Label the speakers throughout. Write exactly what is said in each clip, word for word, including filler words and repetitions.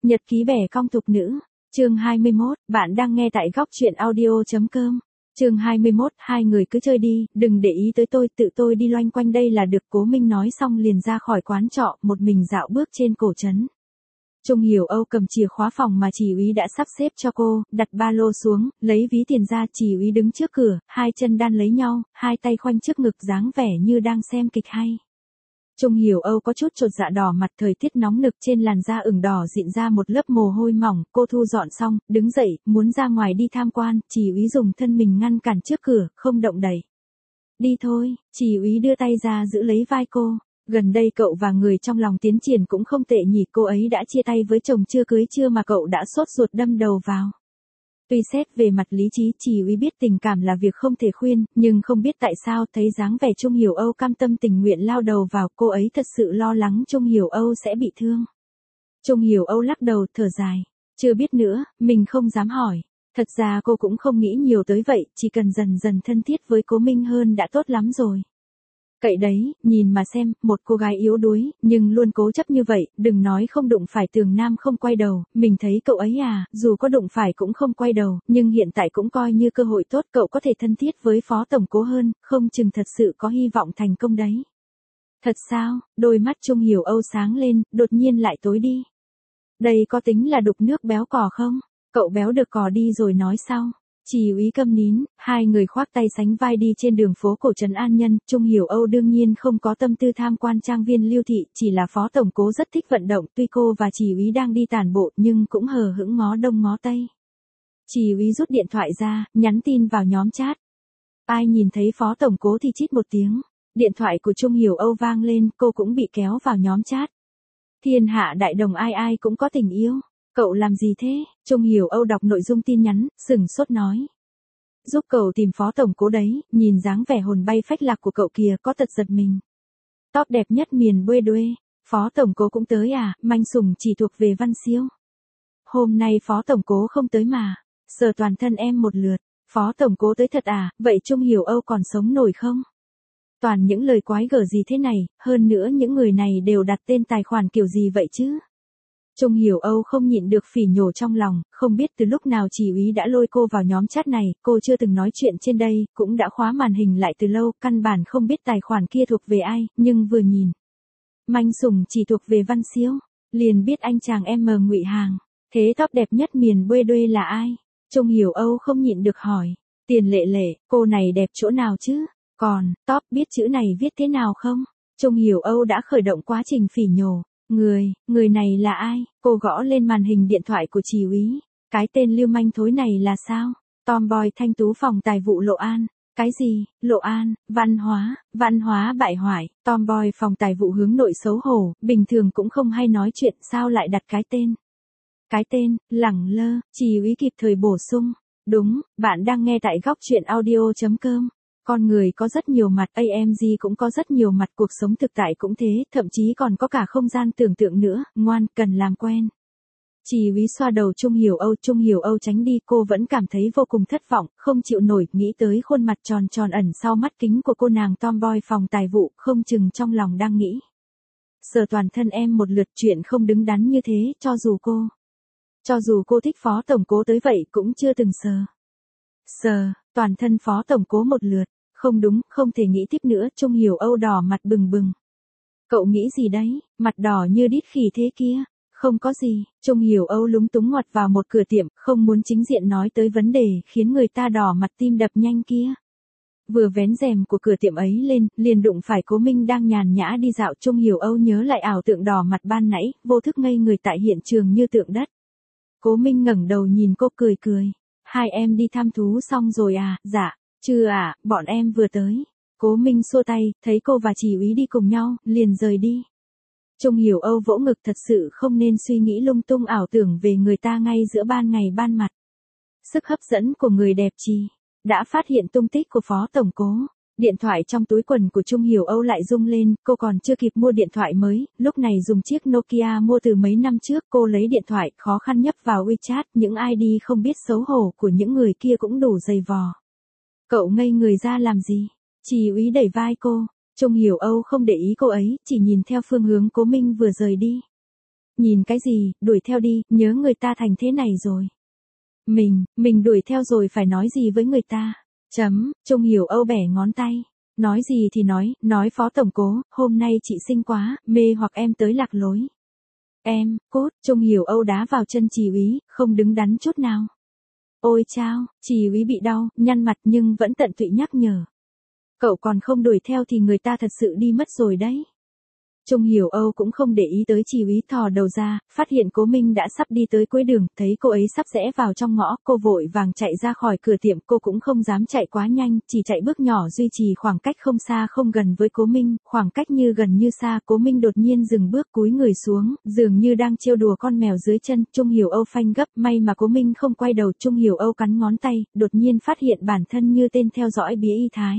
Speaker 1: Nhật ký bẻ cong thục nữ, chương hai mươi mốt, bạn đang nghe tại góc truyện audio chấm com. Chương hai mươi mốt, hai người cứ chơi đi, đừng để ý tới tôi, tự tôi đi loanh quanh đây là được. Cố Minh nói xong liền ra khỏi quán trọ, một mình dạo bước trên cổ trấn. Trung Hiểu Âu cầm chìa khóa phòng mà chỉ úy đã sắp xếp cho cô, đặt ba lô xuống, lấy ví tiền ra. Chỉ úy đứng trước cửa, hai chân đan lấy nhau, hai tay khoanh trước ngực dáng vẻ như đang xem kịch hay. Trung Hiểu Âu có chút chột dạ đỏ mặt, thời tiết nóng nực trên làn da ửng đỏ dịn ra một lớp mồ hôi mỏng. Cô thu dọn xong, đứng dậy, muốn ra ngoài đi tham quan, chỉ úy dùng thân mình ngăn cản trước cửa, không động đậy. Đi thôi, chỉ úy đưa tay ra giữ lấy vai cô. Gần đây cậu và người trong lòng tiến triển cũng không tệ nhỉ, cô ấy đã chia tay với chồng chưa cưới chưa mà cậu đã sốt ruột đâm đầu vào. Tuy xét về mặt lý trí, chỉ úy biết tình cảm là việc không thể khuyên, nhưng không biết tại sao thấy dáng vẻ Trung Hiểu Âu cam tâm tình nguyện lao đầu vào, cô ấy thật sự lo lắng Trung Hiểu Âu sẽ bị thương. Trung Hiểu Âu lắc đầu thở dài, chưa biết nữa, mình không dám hỏi. Thật ra cô cũng không nghĩ nhiều tới vậy, chỉ cần dần dần thân thiết với Cố Minh hơn đã tốt lắm rồi. Cậy đấy, nhìn mà xem, một cô gái yếu đuối, nhưng luôn cố chấp như vậy, đừng nói không đụng phải tường nam không quay đầu, mình thấy cậu ấy à, dù có đụng phải cũng không quay đầu, nhưng hiện tại cũng coi như cơ hội tốt, cậu có thể thân thiết với Phó Tổng Cố hơn, không chừng thật sự có hy vọng thành công đấy. Thật sao? Đôi mắt Trung Hiểu Âu sáng lên, đột nhiên lại tối đi. Đây có tính là đục nước béo cò không? Cậu béo được cò đi rồi nói sau. Chỉ úy câm nín, hai người khoác tay sánh vai đi trên đường phố cổ trấn An Nhân. Trung Hiểu Âu đương nhiên không có tâm tư tham quan trang viên Lưu Thị, chỉ là Phó Tổng Cố rất thích vận động, tuy cô và chỉ úy đang đi tản bộ nhưng cũng hờ hững ngó đông ngó tây. Chỉ úy rút điện thoại ra, nhắn tin vào nhóm chat. Ai nhìn thấy Phó Tổng Cố thì chít một tiếng. Điện thoại của Trung Hiểu Âu vang lên, cô cũng bị kéo vào nhóm chat. Thiên hạ đại đồng ai ai cũng có tình yêu. Cậu làm gì thế? Trung Hiểu Âu đọc nội dung tin nhắn, sừng sốt nói. Giúp cậu tìm Phó Tổng Cố đấy, nhìn dáng vẻ hồn bay phách lạc của cậu kìa, có tật giật mình. Top đẹp nhất miền Buê Đuê, Phó Tổng Cố cũng tới à, Manh Sùng chỉ thuộc về Văn Siêu. Hôm nay Phó Tổng Cố không tới mà, sờ toàn thân em một lượt, Phó Tổng Cố tới thật à, vậy Trung Hiểu Âu còn sống nổi không? Toàn những lời quái gở gì thế này, hơn nữa những người này đều đặt tên tài khoản kiểu gì vậy chứ? Trung Hiểu Âu không nhịn được phỉ nhổ trong lòng, không biết từ lúc nào chỉ úy đã lôi cô vào nhóm chat này, cô chưa từng nói chuyện trên đây, cũng đã khóa màn hình lại từ lâu, căn bản không biết tài khoản kia thuộc về ai, nhưng vừa nhìn. Manh Sùng chỉ thuộc về Văn Siêu, liền biết anh chàng em mờ Ngụy Hàng, thế top đẹp nhất miền Buê Đuê là ai? Trung Hiểu Âu không nhịn được hỏi, Tiền Lệ Lệ, cô này đẹp chỗ nào chứ? Còn, top biết chữ này viết thế nào không? Trung Hiểu Âu đã khởi động quá trình phỉ nhổ. Người, người này là ai? Cô gõ lên màn hình điện thoại của chỉ úy. Cái tên lưu manh thối này là sao? Tomboy thanh tú phòng tài vụ Lộ An. Cái gì? Lộ An, văn hóa, văn hóa bại hoại. Tomboy phòng tài vụ hướng nội xấu hổ, bình thường cũng không hay nói chuyện, sao lại đặt cái tên? Cái tên, lẳng lơ, chỉ úy kịp thời bổ sung. Đúng, bạn đang nghe tại góc truyện audio chấm com. Con người có rất nhiều mặt, a em giê cũng có rất nhiều mặt, cuộc sống thực tại cũng thế, thậm chí còn có cả không gian tưởng tượng nữa, ngoan, cần làm quen. Chỉ úy xoa đầu Trung Hiểu Âu, Trung Hiểu Âu tránh đi, cô vẫn cảm thấy vô cùng thất vọng, không chịu nổi, nghĩ tới khuôn mặt tròn tròn ẩn sau mắt kính của cô nàng tomboy phòng tài vụ, không chừng trong lòng đang nghĩ. Sờ toàn thân em một lượt, chuyện không đứng đắn như thế, cho dù cô. Cho dù cô thích Phó Tổng Cố tới vậy cũng chưa từng sờ. Sờ, toàn thân Phó Tổng Cố một lượt. Không đúng, không thể nghĩ tiếp nữa, Trung Hiểu Âu đỏ mặt bừng bừng. Cậu nghĩ gì đấy, mặt đỏ như đít khỉ thế kia? Không có gì, Trung Hiểu Âu lúng túng ngoặt vào một cửa tiệm, không muốn chính diện nói tới vấn đề khiến người ta đỏ mặt tim đập nhanh kia. Vừa vén rèm của cửa tiệm ấy lên, liền đụng phải Cố Minh đang nhàn nhã đi dạo. Trung Hiểu Âu nhớ lại ảo tượng đỏ mặt ban nãy, vô thức ngây người tại hiện trường như tượng đất. Cố Minh ngẩng đầu nhìn cô cười cười. Hai em đi thăm thú xong rồi à? Dạ. Chưa à, bọn em vừa tới. Cố Minh xua tay, thấy cô và chỉ úy đi cùng nhau, liền rời đi. Trung Hiểu Âu vỗ ngực, thật sự không nên suy nghĩ lung tung ảo tưởng về người ta ngay giữa ban ngày ban mặt. Sức hấp dẫn của người đẹp chi đã phát hiện tung tích của Phó Tổng Cố. Điện thoại trong túi quần của Trung Hiểu Âu lại rung lên, cô còn chưa kịp mua điện thoại mới, lúc này dùng chiếc Nokia mua từ mấy năm trước, cô lấy điện thoại, khó khăn nhấp vào WeChat, những i đê không biết xấu hổ của những người kia cũng đủ dày vò. Cậu ngây người ra làm gì? Chỉ úy đẩy vai cô. Trung Hiểu Âu không để ý cô ấy, chỉ nhìn theo phương hướng Cố Minh vừa rời đi. nhìn cái gì, đuổi theo đi, nhớ người ta thành thế này rồi. Mình, mình đuổi theo rồi phải nói gì với người ta? Chấm, Trung Hiểu Âu bẻ ngón tay. Nói gì thì nói, nói Phó Tổng Cố, hôm nay chị xinh quá, mê hoặc em tới lạc lối. Em, cốt, Trung Hiểu Âu đá vào chân Trì Úy, không đứng đắn chút nào. Ôi chao, Trì Úy bị đau, nhăn mặt nhưng vẫn tận tụy nhắc nhở. Cậu còn không đuổi theo thì người ta thật sự đi mất rồi đấy. Trung Hiểu Âu cũng không để ý tới Trì Úy thò đầu ra, phát hiện Cố Minh đã sắp đi tới cuối đường, thấy cô ấy sắp rẽ vào trong ngõ, cô vội vàng chạy ra khỏi cửa tiệm, cô cũng không dám chạy quá nhanh, chỉ chạy bước nhỏ duy trì khoảng cách không xa không gần với Cố Minh, khoảng cách như gần như xa. Cố Minh đột nhiên dừng bước cúi người xuống, dường như đang trêu đùa con mèo dưới chân. Trung Hiểu Âu phanh gấp, may mà Cố Minh không quay đầu. Trung Hiểu Âu cắn ngón tay, đột nhiên phát hiện bản thân như tên theo dõi bía y thái.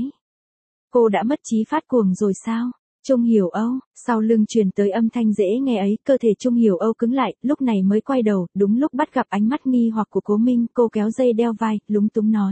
Speaker 1: Cô đã mất trí phát cuồng rồi sao? Trung Hiểu Âu, sau lưng truyền tới âm thanh dễ nghe ấy, cơ thể Trung Hiểu Âu cứng lại, lúc này mới quay đầu, đúng lúc bắt gặp ánh mắt nghi hoặc của Cố Minh, cô kéo dây đeo vai, lúng túng nói.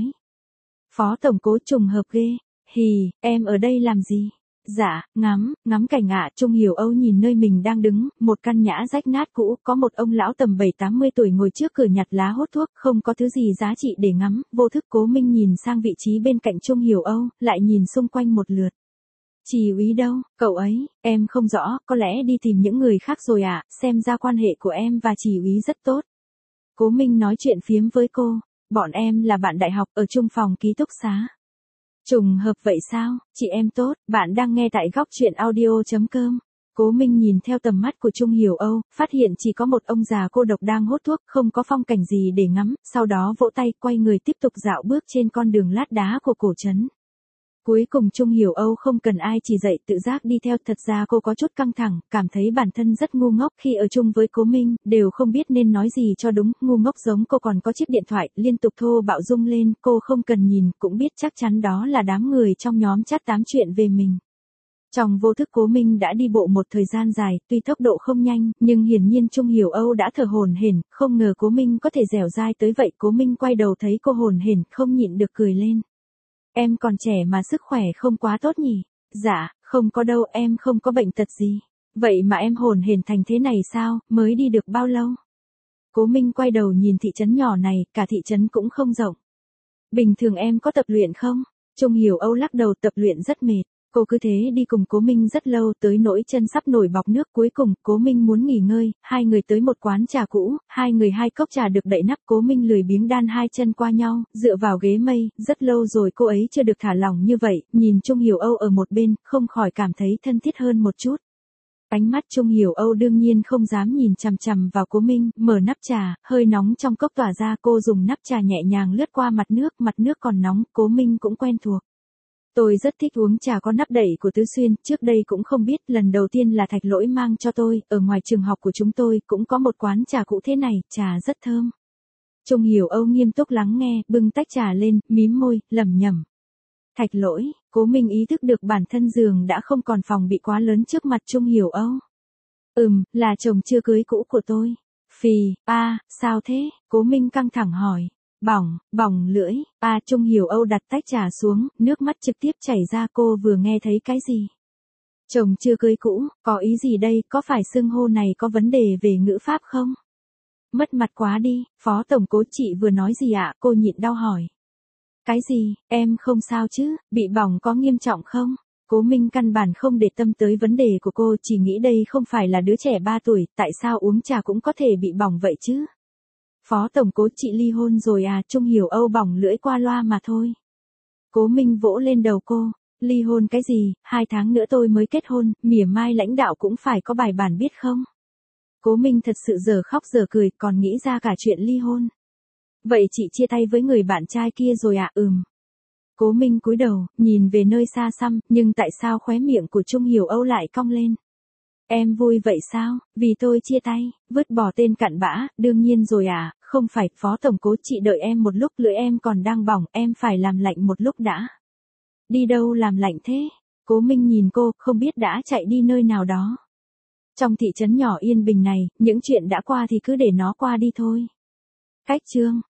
Speaker 1: Phó Tổng Cố trùng hợp ghê, hì, em ở đây làm gì? Dạ, ngắm, ngắm cảnh ạ. Trung Hiểu Âu nhìn nơi mình đang đứng, một căn nhã rách nát cũ, có một ông lão tầm bảy tám mươi tuổi ngồi trước cửa nhặt lá hút thuốc, không có thứ gì giá trị để ngắm, vô thức Cố Minh nhìn sang vị trí bên cạnh Trung Hiểu Âu, lại nhìn xung quanh một lượt. Trì Úy đâu, cậu ấy, em không rõ, có lẽ đi tìm những người khác rồi ạ, à, xem ra quan hệ của em và Trì Úy rất tốt. Cố Minh nói chuyện phiếm với cô, bọn em là bạn đại học ở chung phòng ký túc xá. Trùng hợp vậy sao, chị em tốt, bạn đang nghe tại góc truyện audio chấm com. Cố Minh nhìn theo tầm mắt của Trung Hiểu Âu, phát hiện chỉ có một ông già cô độc đang hút thuốc, không có phong cảnh gì để ngắm, sau đó vỗ tay quay người tiếp tục dạo bước trên con đường lát đá của cổ trấn. Cuối cùng Trung Hiểu Âu không cần ai chỉ dạy tự giác đi theo, thật ra cô có chút căng thẳng, cảm thấy bản thân rất ngu ngốc khi ở chung với Cố Minh, đều không biết nên nói gì cho đúng, ngu ngốc giống cô còn có chiếc điện thoại, liên tục thô bạo rung lên, cô không cần nhìn, cũng biết chắc chắn đó là đám người trong nhóm chat tám chuyện về mình. Trong vô thức Cố Minh đã đi bộ một thời gian dài, tuy tốc độ không nhanh, nhưng hiển nhiên Trung Hiểu Âu đã thở hổn hển, không ngờ Cố Minh có thể dẻo dai tới vậy. Cố Minh quay đầu thấy cô hổn hển, không nhịn được cười lên. Em còn trẻ mà sức khỏe không quá tốt nhỉ? Dạ, không có đâu, em không có bệnh tật gì. Vậy mà em hổn hển thành thế này sao, mới đi được bao lâu? Cố Minh quay đầu nhìn thị trấn nhỏ này, cả thị trấn cũng không rộng. Bình thường em có tập luyện không? Trung Hiểu Âu lắc đầu, tập luyện rất mệt. Cô cứ thế đi cùng Cố Minh rất lâu, tới nỗi chân sắp nổi bọt nước. Cuối cùng, Cố Minh muốn nghỉ ngơi, hai người tới một quán trà cũ, hai người hai cốc trà được đậy nắp. Cố Minh lười biếng đan hai chân qua nhau, dựa vào ghế mây, rất lâu rồi cô ấy chưa được thả lỏng như vậy, nhìn Trung Hiểu Âu ở một bên, không khỏi cảm thấy thân thiết hơn một chút. Ánh mắt Trung Hiểu Âu đương nhiên không dám nhìn chằm chằm vào Cố Minh, mở nắp trà, hơi nóng trong cốc tỏa ra, cô dùng nắp trà nhẹ nhàng lướt qua mặt nước, mặt nước còn nóng, Cố Minh cũng quen thuộc. Tôi rất thích uống trà có nắp đậy của Tứ Xuyên, trước đây cũng không biết, lần đầu tiên là Thạch Lỗi mang cho tôi, ở ngoài trường học của chúng tôi cũng có một quán trà cũ thế này, trà rất thơm. Trung Hiểu Âu nghiêm túc lắng nghe, bưng tách trà lên, mím môi, lẩm nhẩm. Thạch Lỗi, Cố Minh ý thức được bản thân giường đã không còn phòng bị quá lớn trước mặt Trung Hiểu Âu. Ừm, là chồng chưa cưới cũ của tôi. Phì, a, à, sao thế? Cố Minh căng thẳng hỏi. Bỏng, bỏng lưỡi, a à, Trung Hiểu Âu đặt tách trà xuống, nước mắt trực tiếp chảy ra. Cô vừa nghe thấy cái gì? Chồng chưa cưới cũ, có ý gì đây, có phải xưng hô này có vấn đề về ngữ pháp không? Mất mặt quá đi, Phó Tổng Cố chị vừa nói gì ạ? Cô nhịn đau hỏi. Cái gì, em không sao chứ, bị bỏng có nghiêm trọng không? Cố Minh căn bản không để tâm tới vấn đề của cô, chỉ nghĩ đây không phải là đứa trẻ ba tuổi, tại sao uống trà cũng có thể bị bỏng vậy chứ? Phó Tổng Cố chị ly hôn rồi à? Trung Hiểu Âu bỏng lưỡi qua loa mà thôi. Cố Minh vỗ lên đầu cô, ly hôn cái gì, hai tháng nữa tôi mới kết hôn, mỉa mai lãnh đạo cũng phải có bài bản biết không? Cố Minh thật sự giờ khóc giờ cười, còn nghĩ ra cả chuyện ly hôn. Vậy chị chia tay với người bạn trai kia rồi à? Ừm. Cố Minh cúi đầu, nhìn về nơi xa xăm, nhưng tại sao khóe miệng của Trung Hiểu Âu lại cong lên? Em vui vậy sao, vì tôi chia tay, vứt bỏ tên cặn bã, đương nhiên rồi à, không phải, Phó Tổng Cố chị đợi em một lúc, lưỡi em còn đang bỏng, em phải làm lạnh một lúc đã. Đi đâu làm lạnh thế? Cố Minh nhìn cô, không biết đã chạy đi nơi nào đó. Trong thị trấn nhỏ yên bình này, những chuyện đã qua thì cứ để nó qua đi thôi. Cách chương